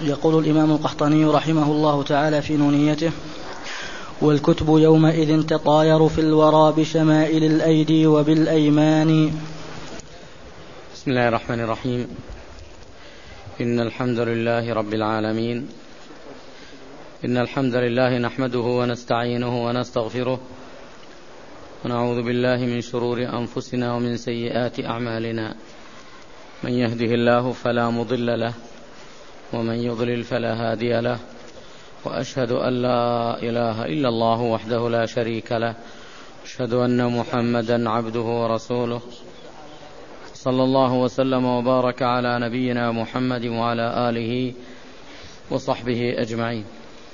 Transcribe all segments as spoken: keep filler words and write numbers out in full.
يقول الإمام القحطاني رحمه الله تعالى في نونيته: والكتب يومئذ تطاير في الورى بشمائل الأيدي وبالأيمان. بسم الله الرحمن الرحيم. إن الحمد لله رب العالمين إن الحمد لله نحمده ونستعينه ونستغفره ونعوذ بالله من شرور أنفسنا ومن سيئات أعمالنا. من يهده الله فلا مضل له ومن يضلل فلا هادي له، وأشهد أن لا إله إلا الله وحده لا شريك له، أشهد أن محمدا عبده ورسوله، صلى الله وسلم وبارك على نبينا محمد وعلى آله وصحبه أجمعين.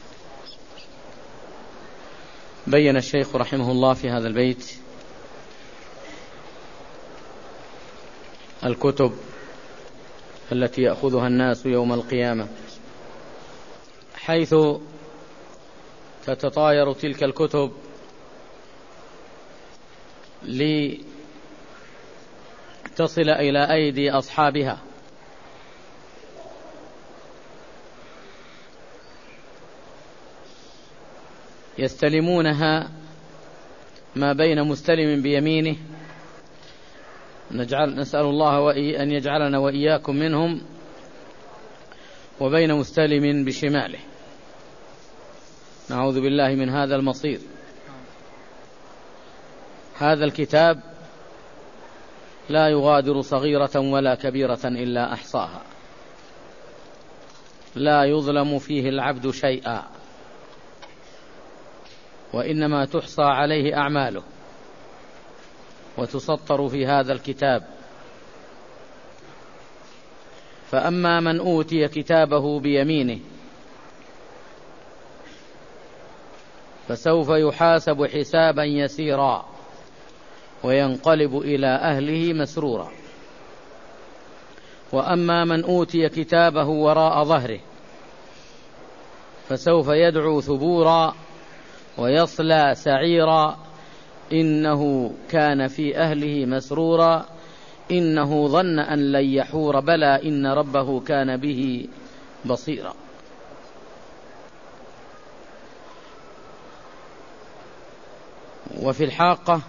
بين الشيخ رحمه الله في هذا البيت الكتب التي يأخذها الناس يوم القيامة، حيث تتطاير تلك الكتب لتصل إلى أيدي أصحابها، يستلمونها ما بين مستلم بيمينه، نجعل نسأل الله أن يجعلنا وإياكم منهم، وبين مستلم بشماله، نعوذ بالله من هذا المصير. هذا الكتاب لا يغادر صغيرة ولا كبيرة إلا أحصاها، لا يظلم فيه العبد شيئا، وإنما تحصى عليه أعماله وتسطر في هذا الكتاب. فأما من أوتي كتابه بيمينه فسوف يحاسب حسابا يسيرا وينقلب إلى أهله مسرورا. وأما من أوتي كتابه وراء ظهره فسوف يدعو ثبورا ويصلى سعيرا، إنه كان في أهله مسرورا، إنه ظن أن لن يحور، بلى إن ربه كان به بصيرا. وفي الحاقة: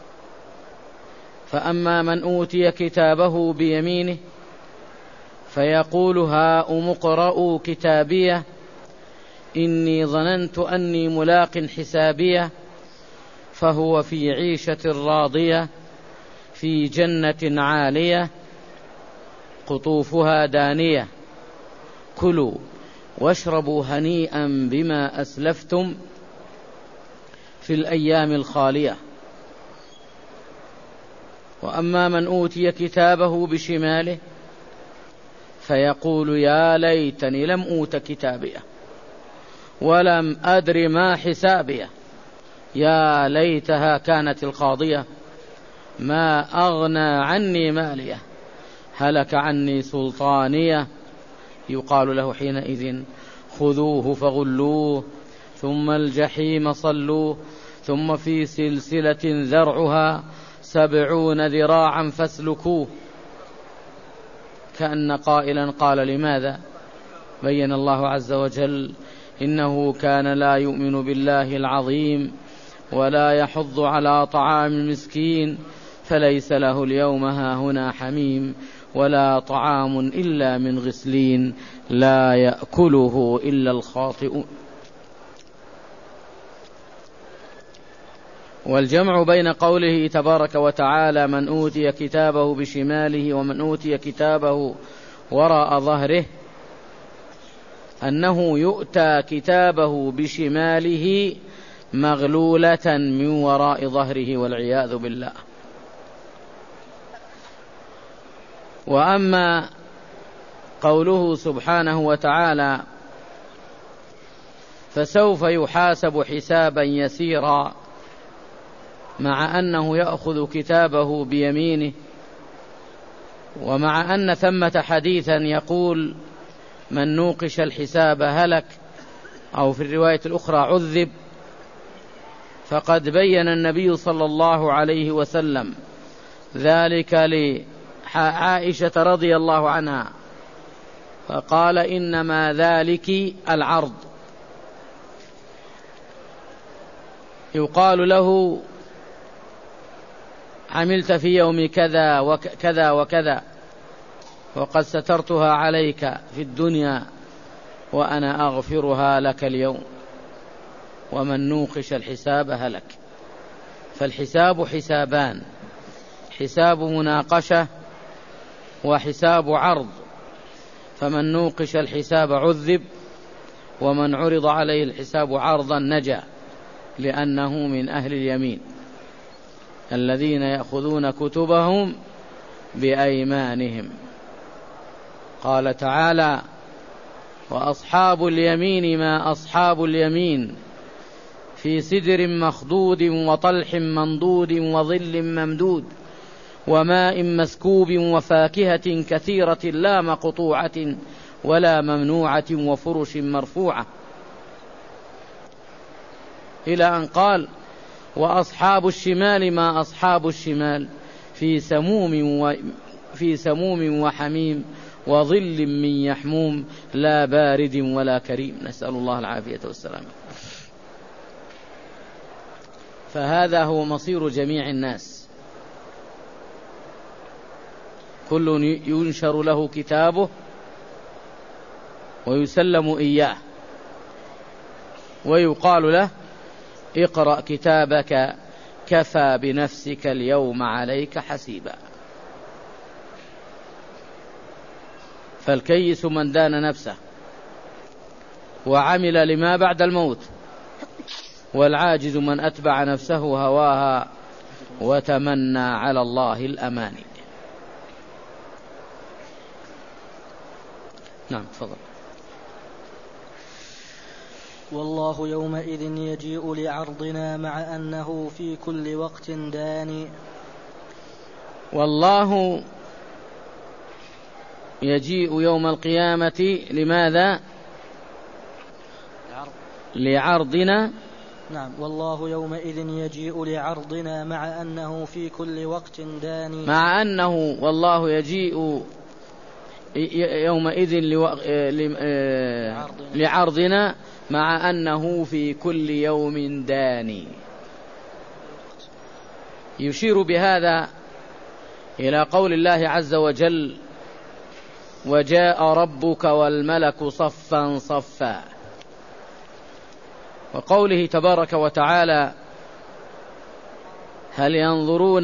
فأما من أوتي كتابه بيمينه فيقول هاؤم اقرءوا كتابيه إني ظننت أني ملاق حسابيه، فهو في عيشة راضية في جنة عالية قطوفها دانية، كلوا واشربوا هنيئا بما أسلفتم في الأيام الخالية. وأما من أوتي كتابه بشماله فيقول يا ليتني لم أوت كتابيه ولم أدر ما حسابيه، يا ليتها كانت القاضية ما أغنى عني ماليه هلك عني سلطانيه. يقال له حينئذ خذوه فغلوه ثم الجحيم صلوه ثم في سلسلة ذرعها سبعون ذراعا فاسلكوه. كأن قائلا قال لماذا؟ بين الله عز وجل: إنه كان لا يؤمن بالله العظيم ولا يحض على طعام المسكين فليس له اليوم هاهنا حميم ولا طعام إلا من غسلين لا يأكله إلا الخاطئون. والجمع بين قوله تبارك وتعالى من أوتي كتابه بشماله ومن أوتي كتابه وراء ظهره أنه يؤتى كتابه بشماله مغلولة من وراء ظهره والعياذ بالله. وأما قوله سبحانه وتعالى فسوف يحاسب حسابا يسيرا، مع أنه يأخذ كتابه بيمينه، ومع أن ثمة حديثا يقول من نوقش الحساب هلك، أو في الرواية الأخرى عذب، فقد بين النبي صلى الله عليه وسلم ذلك لعائشة رضي الله عنها فقال إنما ذلك العرض. يقال له عملت في يوم كذا وكذا وكذا وقد سترتها عليك في الدنيا وأنا أغفرها لك اليوم، ومن نوقش الحساب هلك. فالحساب حسابان: حساب مناقشة وحساب عرض، فمن نوقش الحساب عذب، ومن عرض عليه الحساب عرضا نجا، لأنه من أهل اليمين الذين يأخذون كتبهم بأيمانهم. قال تعالى: وأصحاب اليمين ما أصحاب اليمين في سدر مخضود وطلح منضود وظل ممدود وماء مسكوب وفاكهة كثيرة لا مقطوعة ولا ممنوعة وفرش مرفوعة، إلى أن قال: وأصحاب الشمال ما أصحاب الشمال في سموم و في سموم وحميم وظل من يحموم لا بارد ولا كريم. نسأل الله العافية والسلام. فهذا هو مصير جميع الناس، كل ينشر له كتابه ويسلم إياه ويقال له: اقرأ كتابك كفى بنفسك اليوم عليك حسيبا. فالكيس من دان نفسه وعمل لما بعد الموت، والعاجز من أتبع نفسه هواها وتمنى على الله الأماني. نعم تفضل. والله يومئذ يجيء لعرضنا مع أنه في كل وقت داني. والله يجيء يوم القيامة لماذا؟ لعرضنا. نعم. والله يومئذ يجيء لعرضنا مع أنه في كل وقت داني. مع أنه والله يجيء يومئذ لعرضنا مع أنه في كل يوم داني. يشير بهذا إلى قول الله عز وجل: وجاء ربك والملك صفا صفا، وقوله تبارك وتعالى: هل ينظرون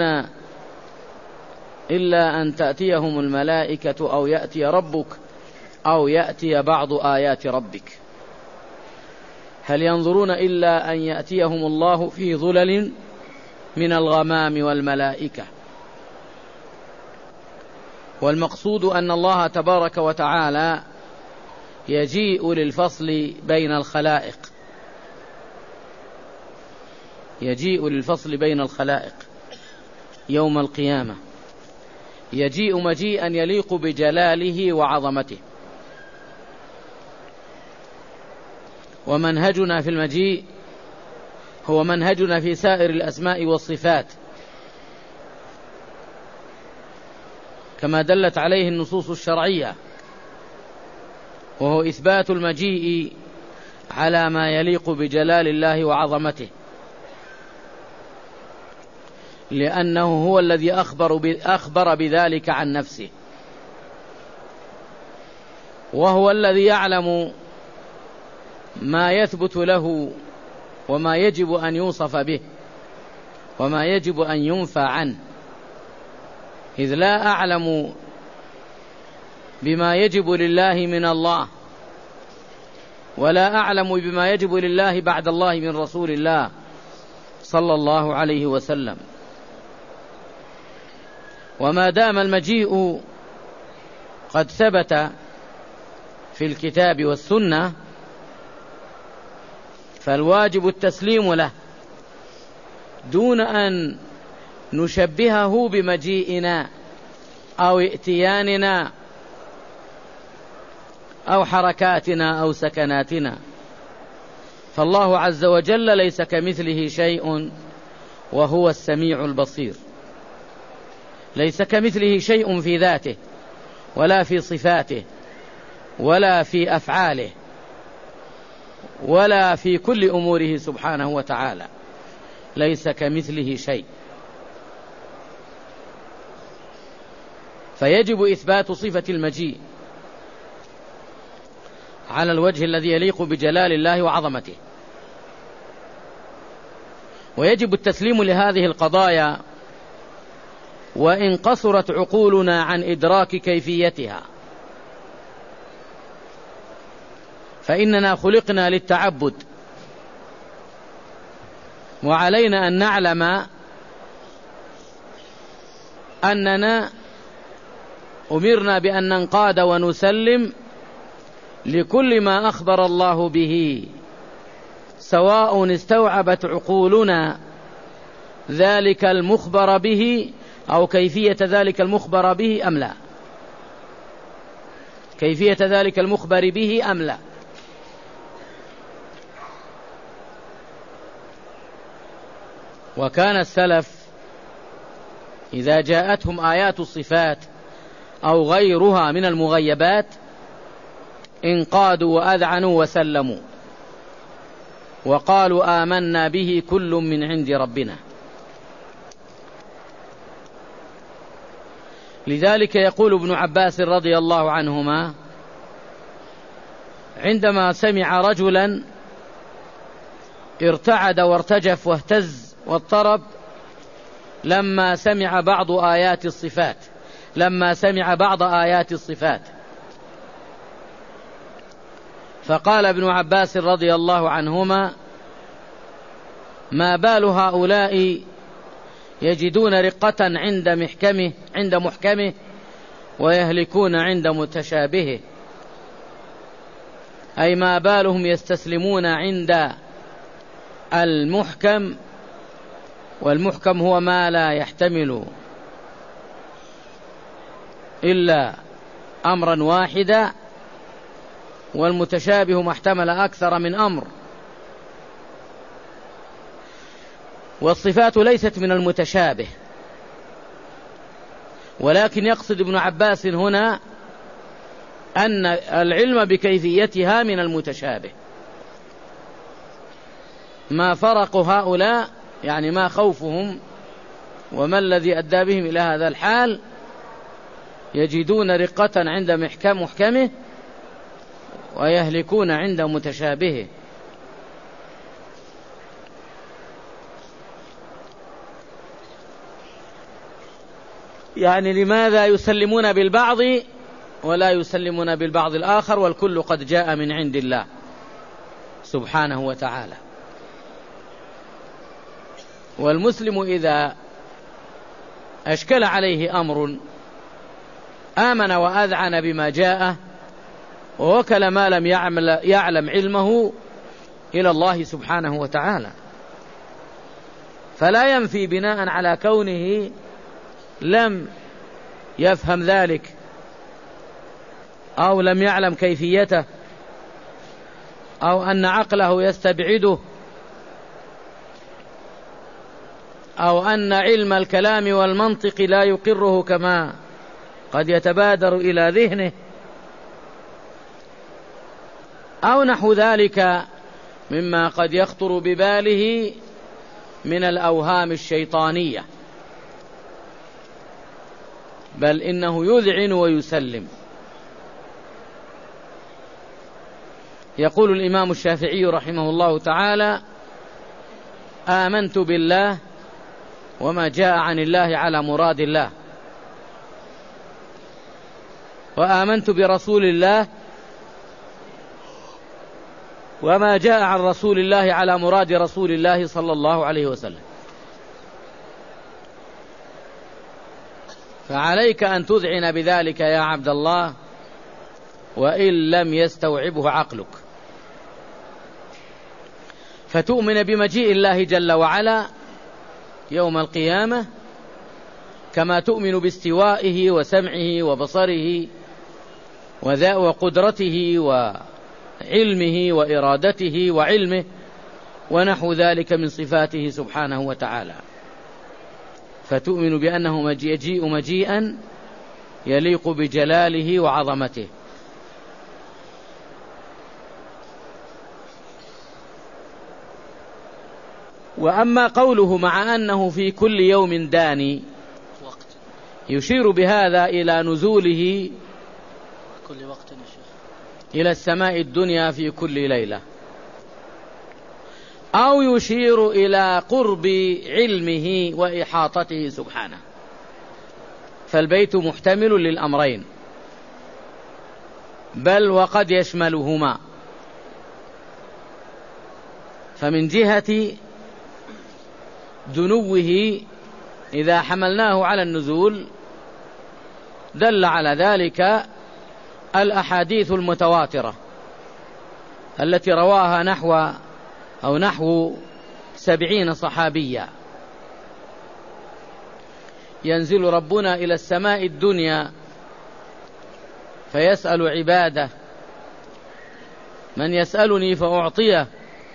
إلا أن تأتيهم الملائكة أو يأتي ربك أو يأتي بعض آيات ربك. هل ينظرون إلا أن يأتيهم الله في ظلل من الغمام والملائكة. والمقصود أن الله تبارك وتعالى يجيء للفصل بين الخلائق، يجيء للفصل بين الخلائق يوم القيامة، يجيء مجيئا يليق بجلاله وعظمته. ومنهجنا في المجيء هو منهجنا في سائر الأسماء والصفات، كما دلت عليه النصوص الشرعية، وهو إثبات المجيء على ما يليق بجلال الله وعظمته، لأنه هو الذي أخبر, أخبر بذلك عن نفسه، وهو الذي يعلم ما يثبت له وما يجب أن يوصف به وما يجب أن ينفى عنه، إذ لا أعلم بما يجب لله من الله ولا أعلم بما يجب لله بعد الله من رسول الله صلى الله عليه وسلم. وما دام المجيء قد ثبت في الكتاب والسنة فالواجب التسليم له دون أن نشبهه بمجيئنا أو ائتياننا أو حركاتنا أو سكناتنا. فالله عز وجل ليس كمثله شيء وهو السميع البصير، ليس كمثله شيء في ذاته ولا في صفاته ولا في أفعاله ولا في كل أموره سبحانه وتعالى، ليس كمثله شيء. فيجب إثبات صفة المجيء على الوجه الذي يليق بجلال الله وعظمته، ويجب التسليم لهذه القضايا وإن قصرت عقولنا عن إدراك كيفيتها، فإننا خلقنا للتعبد، وعلينا أن نعلم أننا أمرنا بأن ننقاد ونسلم لكل ما أخبر الله به، سواء استوعبت عقولنا ذلك المخبر به أو كيفية ذلك المخبر به أم لا، كيفية ذلك المخبر به أم لا. وكان السلف إذا جاءتهم آيات الصفات أو غيرها من المغيبات انقادوا وأذعنوا وسلموا وقالوا آمنا به كل من عند ربنا. لذلك يقول ابن عباس رضي الله عنهما عندما سمع رجلا ارتعد وارتجف واهتز واضطرب لما سمع بعض آيات الصفات لما سمع بعض آيات الصفات فقال ابن عباس رضي الله عنهما ما بال هؤلاء يجدون رقة عند محكمه عند محكمه ويهلكون عند متشابهه، أي ما بالهم يستسلمون عند المحكم، والمحكم هو ما لا يحتمل إلا أمرا واحدا، والمتشابه ما احتمل أكثر من أمر. والصفات ليست من المتشابه، ولكن يقصد ابن عباس هنا أن العلم بكيفيتها من المتشابه. ما فرق هؤلاء يعني ما خوفهم وما الذي أدى بهم إلى هذا الحال، يجدون رقة عند محكم محكمه ويهلكون عند متشابهه. يعني لماذا يسلمون بالبعض ولا يسلمون بالبعض الآخر والكل قد جاء من عند الله سبحانه وتعالى. والمسلم إذا أشكل عليه أمر آمن وأذعن بما جاء ووكل ما لم يعلم علمه إلى الله سبحانه وتعالى، فلا ينفي بناء على كونه لم يفهم ذلك أو لم يعلم كيفيته أو أن عقله يستبعده أو أن علم الكلام والمنطق لا يقره كما قد يتبادر إلى ذهنه أو نحو ذلك مما قد يخطر بباله من الأوهام الشيطانية، بل إنه يذعن ويسلم. يقول الإمام الشافعي رحمه الله تعالى آمنت بالله وما جاء عن الله على مراد الله، وآمنت برسول الله وما جاء عن رسول الله على مراد رسول الله صلى الله عليه وسلم. فعليك أن تذعن بذلك يا عبد الله وإن لم يستوعبه عقلك، فتؤمن بمجيء الله جل وعلا يوم القيامة كما تؤمن باستوائه وسمعه وبصره وقدرته وعلمه وإرادته وعلمه ونحو ذلك من صفاته سبحانه وتعالى. فتؤمن بأنه يجيء مجيئا يليق بجلاله وعظمته. وأما قوله مع أنه في كل يوم داني يشير بهذا إلى نزوله كل وقت يا شيخ إلى السماء الدنيا في كل ليلة، أو يشير إلى قرب علمه وإحاطته سبحانه، فالبيت محتمل للأمرين، بل وقد يشملهما. فمن جهة دنوه إذا حملناه على النزول دل على ذلك الأحاديث المتواترة التي رواها نحو أو نحو سبعين صحابيا. ينزل ربنا إلى السماء الدنيا فيسأل عباده: من يسألني فأعطيه،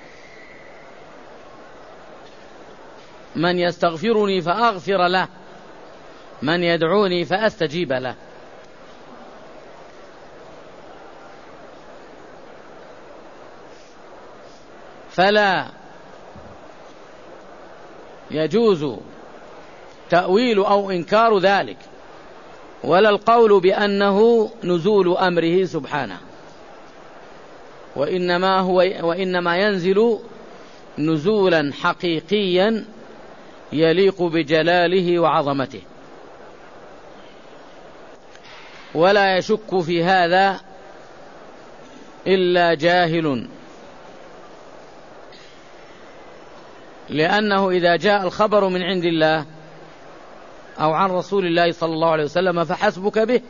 من يستغفرني فأغفر له، من يدعوني فأستجيب له. فلا يجوز تأويل أو إنكار ذلك، ولا القول بأنه نزول أمره سبحانه، وإنما هو وإنما ينزل نزولا حقيقيا يليق بجلاله وعظمته. ولا يشك في هذا إلا جاهل، لأنه إذا جاء الخبر من عند الله أو عن رسول الله صلى الله عليه وسلم فحسبك به.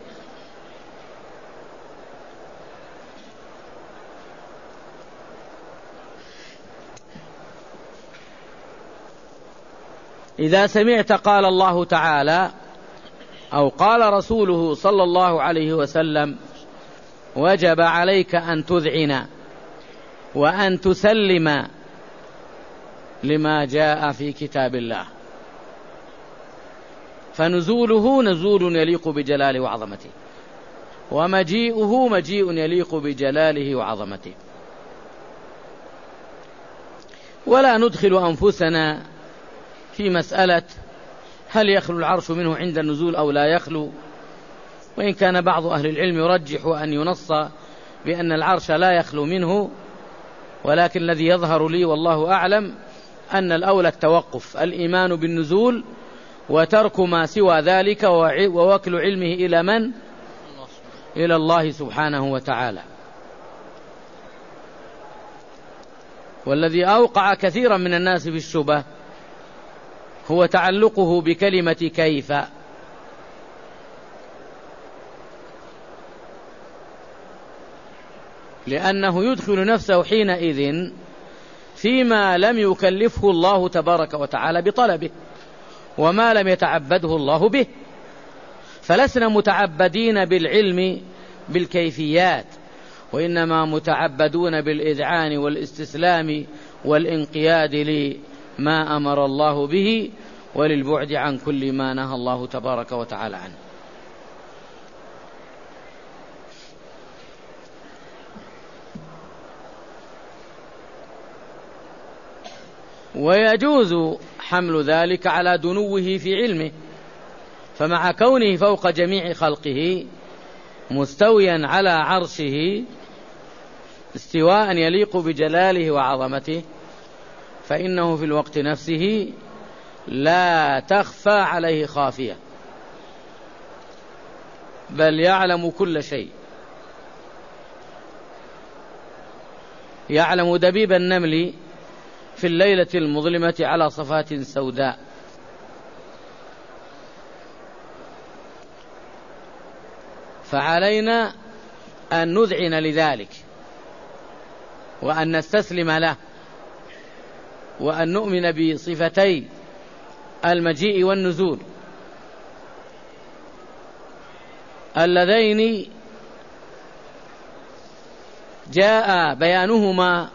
إذا سمعت قال الله تعالى أو قال رسوله صلى الله عليه وسلم وجب عليك أن تذعن وأن تسلم لما جاء في كتاب الله، فنزوله نزول يليق بجلاله وعظمته، ومجيئه مجيء يليق بجلاله وعظمته. ولا ندخل أنفسنا في مسألة هل يخلو العرش منه عند النزول أو لا يخلو، وإن كان بعض أهل العلم يرجح أن ينص بأن العرش لا يخلو منه، ولكن الذي يظهر لي والله أعلم أن الأولى التوقف، الإيمان بالنزول وترك ما سوى ذلك ووكل علمه إلى من؟ إلى الله سبحانه وتعالى. والذي أوقع كثيرا من الناس في الشبه هو تعلقه بكلمة كيف، لأنه يدخل نفسه حينئذ فيما لم يكلفه الله تبارك وتعالى بطلبه، وما لم يتعبده الله به. فلسنا متعبدين بالعلم بالكيفيات، وإنما متعبدون بالإذعان والاستسلام والانقياد لما أمر الله به، وللبعد عن كل ما نهى الله تبارك وتعالى عنه. ويجوز حمل ذلك على دنوه في علمه، فمع كونه فوق جميع خلقه مستويا على عرشه استواء يليق بجلاله وعظمته، فإنه في الوقت نفسه لا تخفى عليه خافية، بل يعلم كل شيء، يعلم دبيب النمل في الليلة المظلمة على صفات سوداء. فعلينا أن نذعن لذلك، وأن نستسلم له، وأن نؤمن بصفتي المجيء والنزول اللذين جاء بيانهما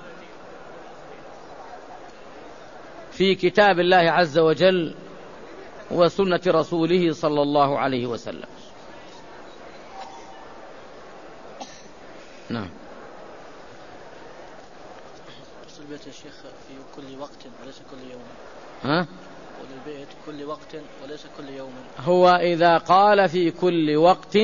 في كتاب الله عز وجل وسنة رسوله صلى الله عليه وسلم. نعم. لفظ البيت يا شيخ في كل وقت وليس كل يوم. ها؟ والبيت كل وقت وليس كل يوم. هو إذا قال في كل وقت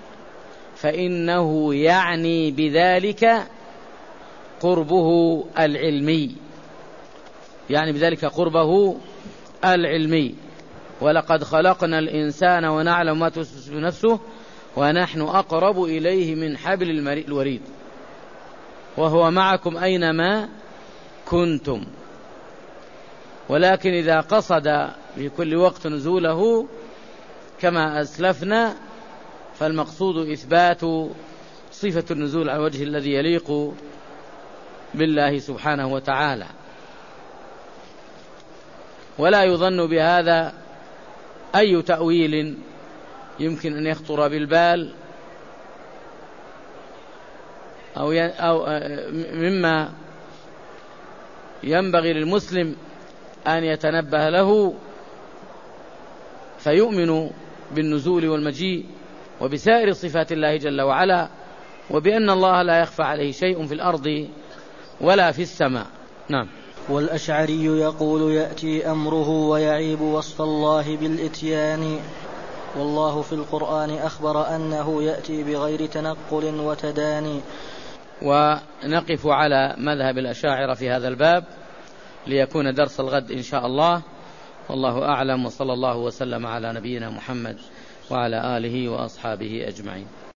فإنه يعني بذلك قربه العلمي، يعني بذلك قربه العلمي. ولقد خلقنا الإنسان ونعلم ما توسوس نفسه ونحن أقرب إليه من حبل الوريد وهو معكم أينما كنتم. ولكن إذا قصد في كل وقت نزوله كما أسلفنا فالمقصود إثبات صفة النزول على الوجه الذي يليق بالله سبحانه وتعالى. ولا يظن بهذا أي تأويل يمكن أن يخطر بالبال أو, أو مما ينبغي للمسلم أن يتنبه له فيؤمن بالنزول والمجيء وبسائر صفات الله جل وعلا، وبأن الله لا يخفى عليه شيء في الأرض ولا في السماء. نعم. والأشعري يقول يأتي أمره ويعيب وصف الله بالإتيان، والله في القرآن أخبر أنه يأتي بغير تنقل وتداني. ونقف على مذهب الأشاعرة في هذا الباب ليكون درس الغد إن شاء الله، والله أعلم، وصلى الله وسلم على نبينا محمد وعلى آله وأصحابه أجمعين.